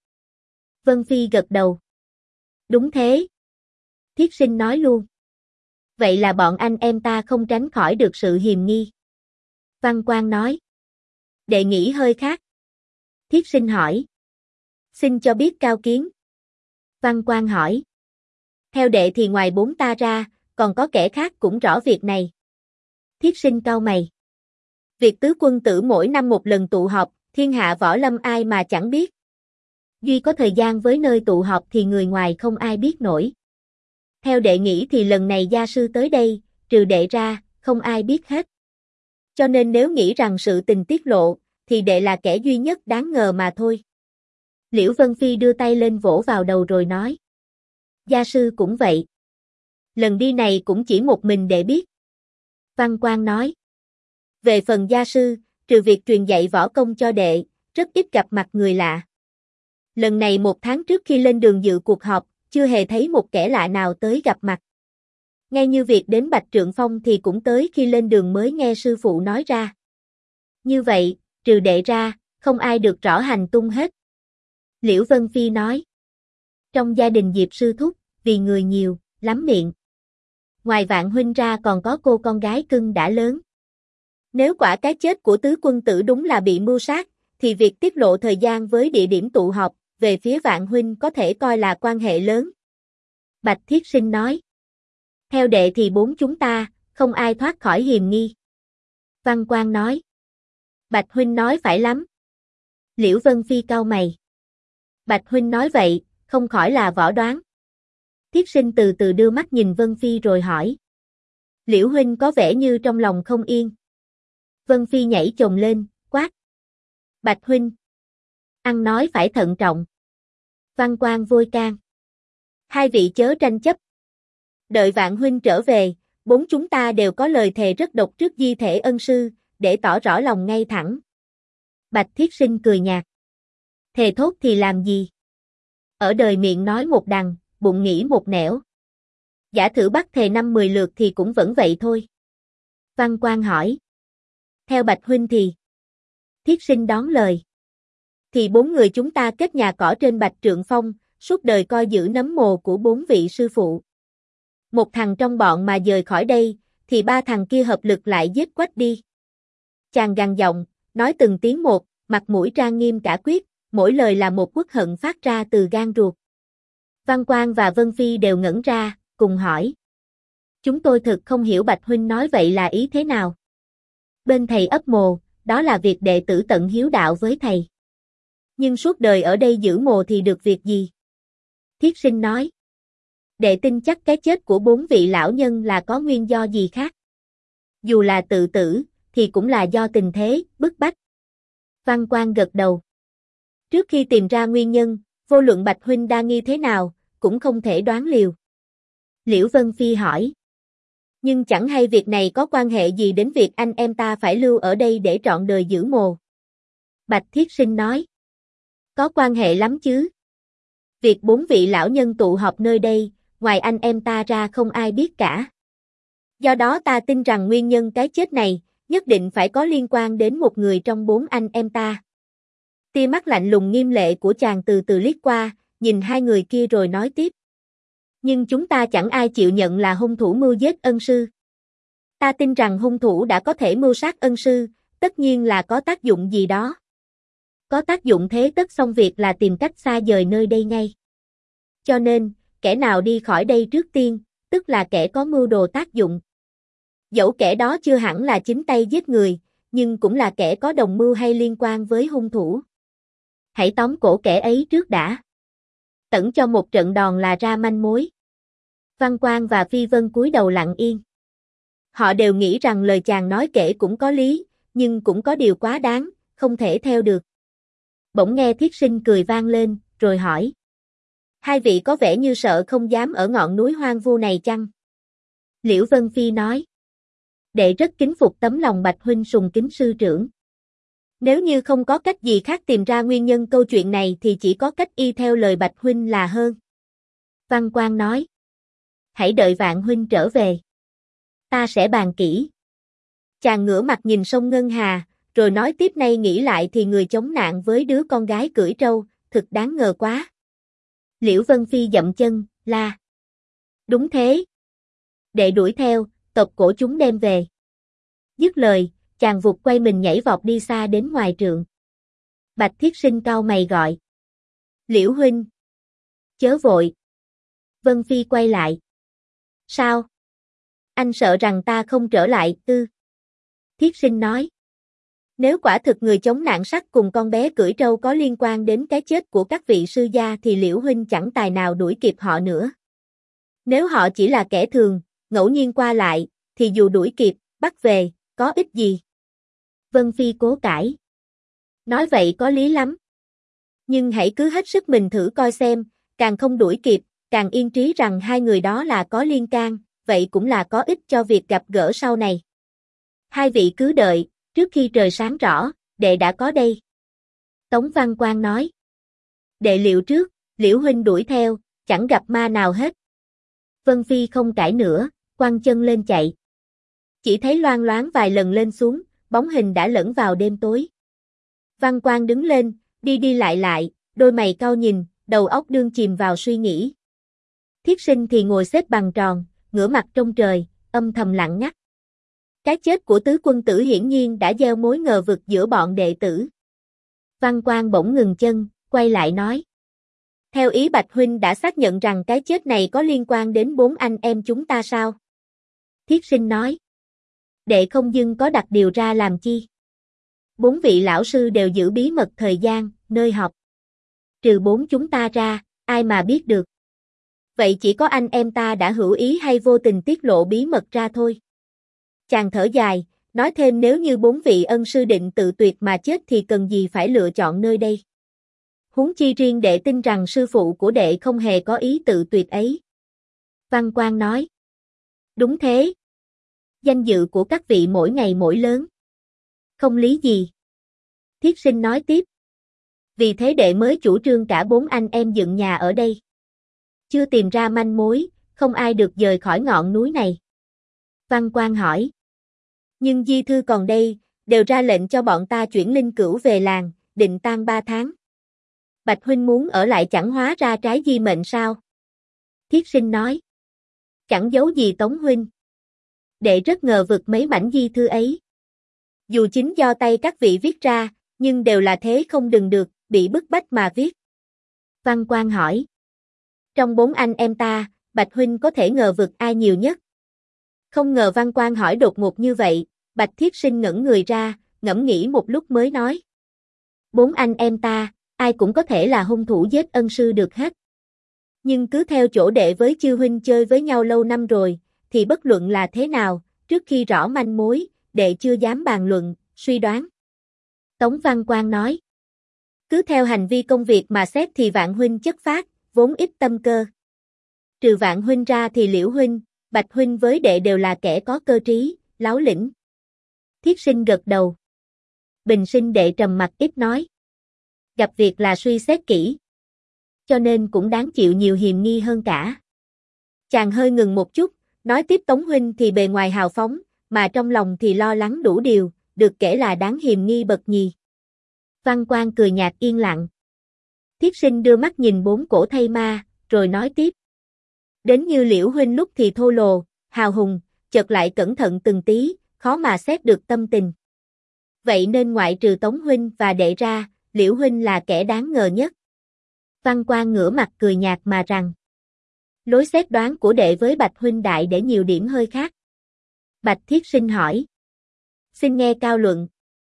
[SPEAKER 1] Vân Phi gật đầu. Đúng thế. Thiết Sinh nói luôn. Vậy là bọn anh em ta không tránh khỏi được sự hiềm nghi. Văn Quang nói. Đệ nghĩ hơi khác. Thiết Sinh hỏi. Xin cho biết cao kiến. Văn Quang hỏi. Theo đệ thì ngoài 4 ta ra, còn có kẻ khác cũng rõ việc này. Thiết Sinh cau mày. Việc tứ quân tử mỗi năm một lần tụ họp, thiên hạ võ lâm ai mà chẳng biết. Duy có thời gian với nơi tụ họp thì người ngoài không ai biết nổi. Theo đệ nghĩ thì lần này gia sư tới đây, trừ đệ ra, không ai biết hết. Cho nên nếu nghĩ rằng sự tình tiết lộ, thì đệ là kẻ duy nhất đáng ngờ mà thôi. Liễu Vân Phi đưa tay lên vỗ vào đầu rồi nói. Gia sư cũng vậy. Lần đi này cũng chỉ một mình đệ biết. Văn Quang nói. Về phần gia sư, trừ việc truyền dạy võ công cho đệ, rất ít gặp mặt người lạ. Lần này 1 tháng trước khi lên đường dự cuộc họp, chưa hề thấy một kẻ lạ nào tới gặp mặt. Ngay như việc đến Bạch Trượng Phong thì cũng tới khi lên đường mới nghe sư phụ nói ra. Như vậy, trừ đệ ra, không ai được rõ hành tung hết. Liễu Vân Phi nói. Trong gia đình Diệp sư thúc, vì người nhiều, lắm miệng. Ngoài Vạn huynh ra còn có cô con gái cưng đã lớn. Nếu quả cái chết của tứ quân tử đúng là bị mưu sát, thì việc tiết lộ thời gian với địa điểm tụ họp, về phía Vạn huynh có thể coi là quan hệ lớn. Bạch Thiết Sinh nói. Theo đệ thì 4 chúng ta, không ai thoát khỏi hiềm nghi. Văn Quang nói. Bạch huynh nói phải lắm. Liễu Vân Phi cau mày. Bạch huynh nói vậy, không khỏi là võ đoán. Thiết Sinh từ từ đưa mắt nhìn Vân Phi rồi hỏi. Liễu huynh có vẻ như trong lòng không yên. Vân Phi nhảy chồm lên, quát. Bạch huynh. Ăn nói phải thận trọng. Văn Quang vôi can. Hai vị chớ tranh chấp. Đợi Vạn huynh trở về, 4 chúng ta đều có lời thề rất độc trước di thể ân sư, để tỏ rõ lòng ngay thẳng. Bạch Thiết Sinh cười nhạt. Thề thốt thì làm gì? Ở đời miệng nói một đằng, bụng nghĩ một nẻo. Giả thử bắt thề 5-10 lượt thì cũng vẫn vậy thôi. Văn Quang hỏi. Theo Bạch huynh thì? Thiết Sinh đón lời. Thì 4 người chúng ta kết nhà cỏ trên Bạch Trượng Phong, suốt đời coi giữ nấm mồ của 4 vị sư phụ. Một thằng trong bọn mà dời khỏi đây, thì 3 thằng kia hợp lực lại giết quách đi. Chàng gằn giọng, nói từng tiếng một, mặt mũi trang nghiêm cả quyết, mỗi lời là một uất hận phát ra từ gan ruột. Văn Quang và Vân Phi đều ngẩn ra, cùng hỏi. Chúng tôi thực không hiểu Bạch huynh nói vậy là ý thế nào. Bên thầy ấp mồ, đó là việc đệ tử tận hiếu đạo với thầy. Nhưng suốt đời ở đây giữ mồ thì được việc gì? Thiết Sinh nói. Đệ tin chắc cái chết của 4 vị lão nhân là có nguyên do gì khác. Dù là tự tử, thì cũng là do tình thế, bức bách. Văn Quang gật đầu. Trước khi tìm ra nguyên nhân, vô luận Bạch huynh đa nghi thế nào, cũng không thể đoán liều. Liễu Vân Phi hỏi. Nhưng chẳng hay việc này có quan hệ gì đến việc anh em ta phải lưu ở đây để trọn đời giữ mồ. Bạch Thiết Sinh nói. Có quan hệ lắm chứ. Việc 4 vị lão nhân tụ họp nơi đây, ngoài anh em ta ra không ai biết cả. Do đó ta tin rằng nguyên nhân cái chết này, nhất định phải có liên quan đến một người trong 4 anh em ta. Tia mắt lạnh lùng nghiêm lệ của chàng từ từ liếc qua, nhìn hai người kia rồi nói tiếp. Nhưng chúng ta chẳng ai chịu nhận là hung thủ mưu giết ân sư. Ta tin rằng hung thủ đã có thể mưu sát ân sư, tất nhiên là có tác dụng gì đó. Có tác dụng thế tất xong việc là tìm cách xa dời nơi đây ngay. Cho nên, kẻ nào đi khỏi đây trước tiên, tức là kẻ có mưu đồ tác dụng. Dẫu kẻ đó chưa hẳn là chính tay giết người, nhưng cũng là kẻ có đồng mưu hay liên quan với hung thủ. Hãy tóm cổ kẻ ấy trước đã. Tẩn cho một trận đòn là ra manh mối. Văn Quang và Phi Vân cúi đầu lặng yên. Họ đều nghĩ rằng lời chàng nói kể cũng có lý, nhưng cũng có điều quá đáng, không thể theo được. Bỗng nghe Thiết Sinh cười vang lên, rồi hỏi. Hai vị có vẻ như sợ không dám ở ngọn núi hoang vu này chăng? Liễu Vân Phi nói. Đệ rất kính phục tấm lòng Bạch huynh sùng kính sư trưởng. Nếu như không có cách gì khác tìm ra nguyên nhân câu chuyện này thì chỉ có cách y theo lời Bạch huynh là hơn. Văn Quang nói. Hãy đợi Vạn huynh trở về. Ta sẽ bàn kỹ. Chàng ngửa mặt nhìn sông Ngân Hà, rồi nói tiếp nay nghĩ lại thì người chống nạn với đứa con gái cưỡi trâu, thực đáng ngờ quá. Liễu Vân Phi dậm chân, la. Đúng thế. Đệ đuổi theo, tộc cổ chúng đem về. Dứt lời, chàng vụt quay mình nhảy vọt đi xa đến ngoài trượng. Bạch Thiết Sinh cau mày gọi. Liễu huynh. Chớ vội. Vân Phi quay lại. Sao? Anh sợ rằng ta không trở lại, ư? Thiết Sinh nói. Nếu quả thực người chống nạn sắt cùng con bé cưỡi trâu có liên quan đến cái chết của các vị sư gia thì Liễu huynh chẳng tài nào đuổi kịp họ nữa. Nếu họ chỉ là kẻ thường, ngẫu nhiên qua lại, thì dù đuổi kịp, bắt về, có ích gì? Vân Phi cố cãi. Nói vậy có lý lắm. Nhưng hãy cứ hết sức mình thử coi xem, càng không đuổi kịp, càng yên trí rằng hai người đó là có liên can, vậy cũng là có ích cho việc gặp gỡ sau này. Hai vị cứ đợi, trước khi trời sáng rõ, đệ đã có đây. Tống Văn Quang nói. Đệ liệu trước, Liễu huynh đuổi theo, chẳng gặp ma nào hết. Vân Phi không cãi nữa, quăng chân lên chạy. Chỉ thấy loang loáng vài lần lên xuống, bóng hình đã lẫn vào đêm tối. Văn Quang đứng lên, đi đi lại, đôi mày cau nhìn, đầu óc đương chìm vào suy nghĩ. Thiết Sinh thì ngồi xếp bằng tròn, ngửa mặt trông trời, âm thầm lặng ngắt. Cái chết của tứ quân tử hiển nhiên đã gieo mối ngờ vực giữa bọn đệ tử. Văn Quang bỗng ngừng chân, quay lại nói. Theo ý Bạch huynh đã xác nhận rằng cái chết này có liên quan đến 4 anh em chúng ta sao? Thiết Sinh nói. Đệ không dưng có đặt điều ra làm chi? 4 vị lão sư đều giữ bí mật thời gian, nơi học. Trừ 4 chúng ta ra, ai mà biết được. Vậy chỉ có anh em ta đã hữu ý hay vô tình tiết lộ bí mật ra thôi. Chàng thở dài, nói thêm nếu như 4 vị ân sư định tự tuyệt mà chết thì cần gì phải lựa chọn nơi đây. Huống chi riêng đệ tin rằng sư phụ của đệ không hề có ý tự tuyệt ấy. Văn Quang nói. Đúng thế. Danh dự của các vị mỗi ngày mỗi lớn. Không lý gì. Thiết Sinh nói tiếp. Vì thế đệ mới chủ trương cả 4 anh em dựng nhà ở đây. Chưa tìm ra manh mối, không ai được dời khỏi ngọn núi này. Văn Quang hỏi. Nhưng di thư còn đây, đều ra lệnh cho bọn ta chuyển linh cữu về làng, định tang 3 tháng. Bạch huynh muốn ở lại chẳng hóa ra trái di mệnh sao? Thiết Sinh nói. Chẳng giấu gì Tống huynh. Đệ rất ngờ vực mấy mảnh di thư ấy. Dù chính do tay các vị viết ra, nhưng đều là thế không đừng được, bị bức bách mà viết. Văn Quan hỏi. Trong 4 anh em ta, Bạch huynh có thể ngờ vực ai nhiều nhất? Không ngờ Văn Quan hỏi đột ngột như vậy, Bạch Thiết Sinh ngẩn người ra, ngẫm nghĩ một lúc mới nói. 4 anh em ta, ai cũng có thể là hung thủ giết ân sư được hết. Nhưng cứ theo chỗ đệ với chư huynh chơi với nhau lâu năm rồi, thì bất luận là thế nào, trước khi rõ manh mối, đệ chưa dám bàn luận, suy đoán. Tống Văn Quan nói. Cứ theo hành vi công việc mà xét thì Vạn huynh chất phác, vốn ít tâm cơ. Trừ Vạn huynh ra thì Liễu huynh, Bạch huynh với đệ đều là kẻ có cơ trí, láo lĩnh. Thiết Sinh gật đầu. Bình sinh đệ trầm mặc ít nói. Gặp việc là suy xét kỹ. Cho nên cũng đáng chịu nhiều hiềm nghi hơn cả. Chàng hơi ngừng một chút, nói tiếp Tống huynh thì bề ngoài hào phóng, mà trong lòng thì lo lắng đủ điều, được kể là đáng hiềm nghi bậc nhì. Văn Quan cười nhạt yên lặng. Thiết Sinh đưa mắt nhìn 4 cổ thây ma, rồi nói tiếp. Đến như Liễu huynh lúc thì thô lồ, hào hùng, chợt lại cẩn thận từng tí, khó mà xét được tâm tình. Vậy nên ngoại trừ Tống huynh và đệ ra, Liễu huynh là kẻ đáng ngờ nhất. Văn Quan ngửa mặt cười nhạt mà rằng. Lối xét đoán của đệ với Bạch huynh đại để nhiều điểm hơi khác. Bạch Thiết Sinh hỏi. Xin nghe cao luận.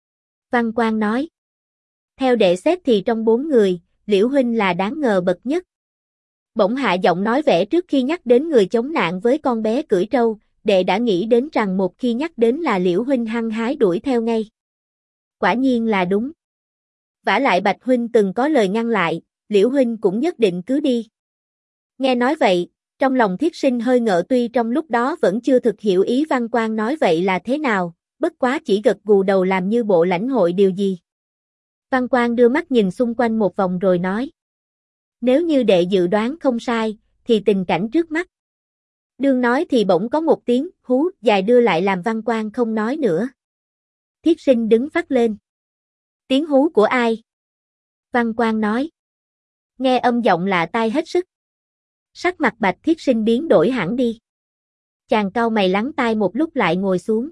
[SPEAKER 1] Văn Quan nói. Theo đệ xét thì trong 4 người, Liễu huynh là đáng ngờ bậc nhất. Bỗng hạ giọng nói vẻ trước khi nhắc đến người chống nạn với con bé cưỡi trâu, đệ đã nghĩ đến rằng một khi nhắc đến là Liễu huynh hăng hái đuổi theo ngay. Quả nhiên là đúng. Vả lại Bạch huynh từng có lời ngăn lại, Liễu huynh cũng nhất định cứ đi. Nghe nói vậy, trong lòng Thiết Sinh hơi ngỡ tuy trong lúc đó vẫn chưa thực hiểu ý Văn Quan nói vậy là thế nào, bất quá chỉ gật gù đầu làm như bộ lãnh hội điều gì. Văn Quan đưa mắt nhìn xung quanh một vòng rồi nói. Nếu như đệ dự đoán không sai, thì tình cảnh trước mắt. Đương nói thì bỗng có một tiếng hú dài đưa lại làm Văn Quan không nói nữa. Thiết Sinh đứng phắt lên. Tiếng hú của ai? Văn Quan nói. Nghe âm giọng lạ tai hết sức. Sắc mặt Bạch Thiết Sinh biến đổi hẳn đi. Chàng cau mày lắng tai một lúc lại ngồi xuống.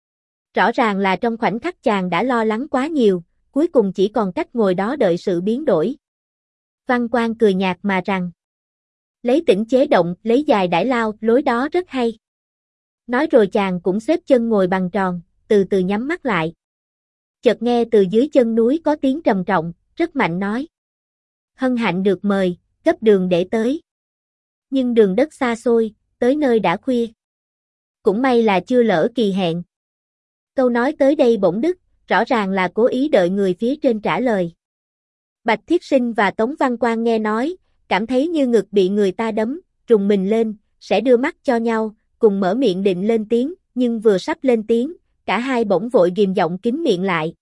[SPEAKER 1] Rõ ràng là trong khoảnh khắc chàng đã lo lắng quá nhiều, cuối cùng chỉ còn cách ngồi đó đợi sự biến đổi. Văn Quan cười nhạt mà rằng. Lấy tỉnh chế động, lấy dài đãi lao, lối đó rất hay. Nói rồi chàng cũng xếp chân ngồi bằng tròn, từ từ nhắm mắt lại. Chợt nghe từ dưới chân núi có tiếng trầm trọng, rất mạnh nói. Hân hạnh được mời, cấp đường để tới. Nhưng đường đất xa xôi, tới nơi đã khuya. Cũng may là chưa lỡ kỳ hẹn. Câu nói tới đây bỗng đứt, rõ ràng là cố ý đợi người phía trên trả lời. Bạch Thiết Sinh và Tống Văn Quan nghe nói, cảm thấy như ngực bị người ta đấm, rùng mình lên, sẽ đưa mắt cho nhau, cùng mở miệng định lên tiếng, nhưng vừa sắp lên tiếng, cả hai bỗng vội ghim giọng kín miệng lại.